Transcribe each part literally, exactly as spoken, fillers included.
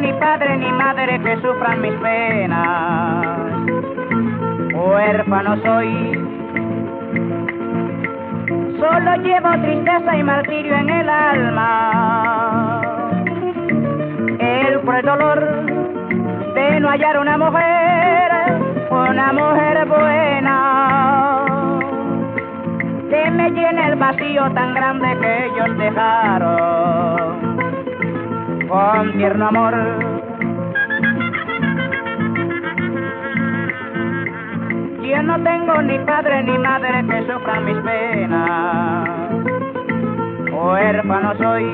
ni padre ni madre que sufran mis penas. Huérfano soy, solo llevo tristeza y martirio en el alma. El cruel dolor de no hallar una mujer, una mujer buena, que me llene el vacío tan grande que ellos dejaron con tierno amor. Yo no tengo ni padre ni madre que sufran mis penas. Huérfano soy,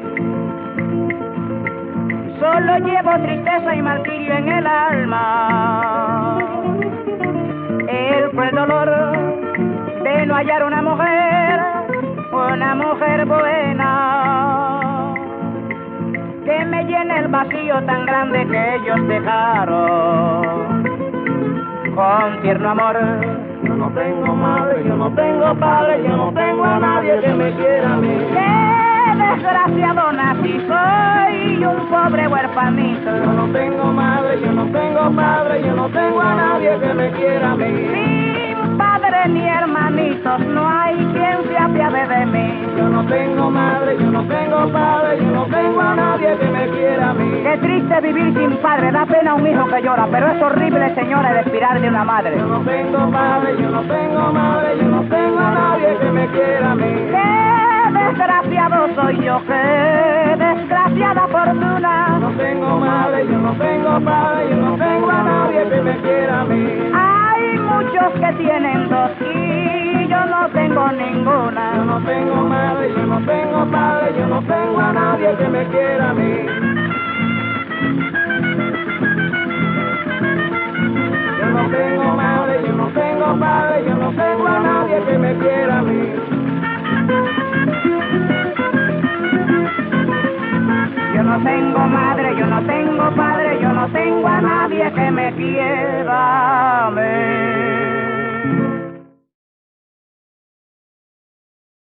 solo llevo tristeza y martirio en el alma. El cruel dolor de no hallar una mujer, una mujer buena, que me llene el vacío tan grande que ellos dejaron con tierno amor. Yo no tengo madre, yo no tengo padre, yo no tengo a nadie que me quiera a mí. ¡Qué desgraciado nací! Soy un pobre huerfanito. Yo no tengo madre, yo no tengo padre, yo no tengo a nadie que me quiera a mí. Sin padre ni hermanitos, no hay quien se apiade de mí. Yo no tengo madre, yo no tengo padre, yo no tengo a nadie que me quiera a mí. Qué triste vivir sin padre, da pena un hijo que llora, pero es horrible, señora, el expirar de una madre. Yo no tengo padre, yo no tengo madre, yo no tengo a nadie que me quiera a mí. Qué desgraciado soy yo, qué desgraciada fortuna. Yo no tengo madre, yo no tengo padre, yo no tengo a nadie que me quiera a mí. Hay muchos que tienen dos y yo no tengo ninguna. Yo no tengo madre, yo no tengo padre, yo no tengo a nadie que me quiera a mí. Yo no tengo madre, yo no tengo padre, yo no tengo a nadie que me quiera a mí. Yo no tengo madre, yo no tengo padre, yo no tengo a nadie que me quiera a mí.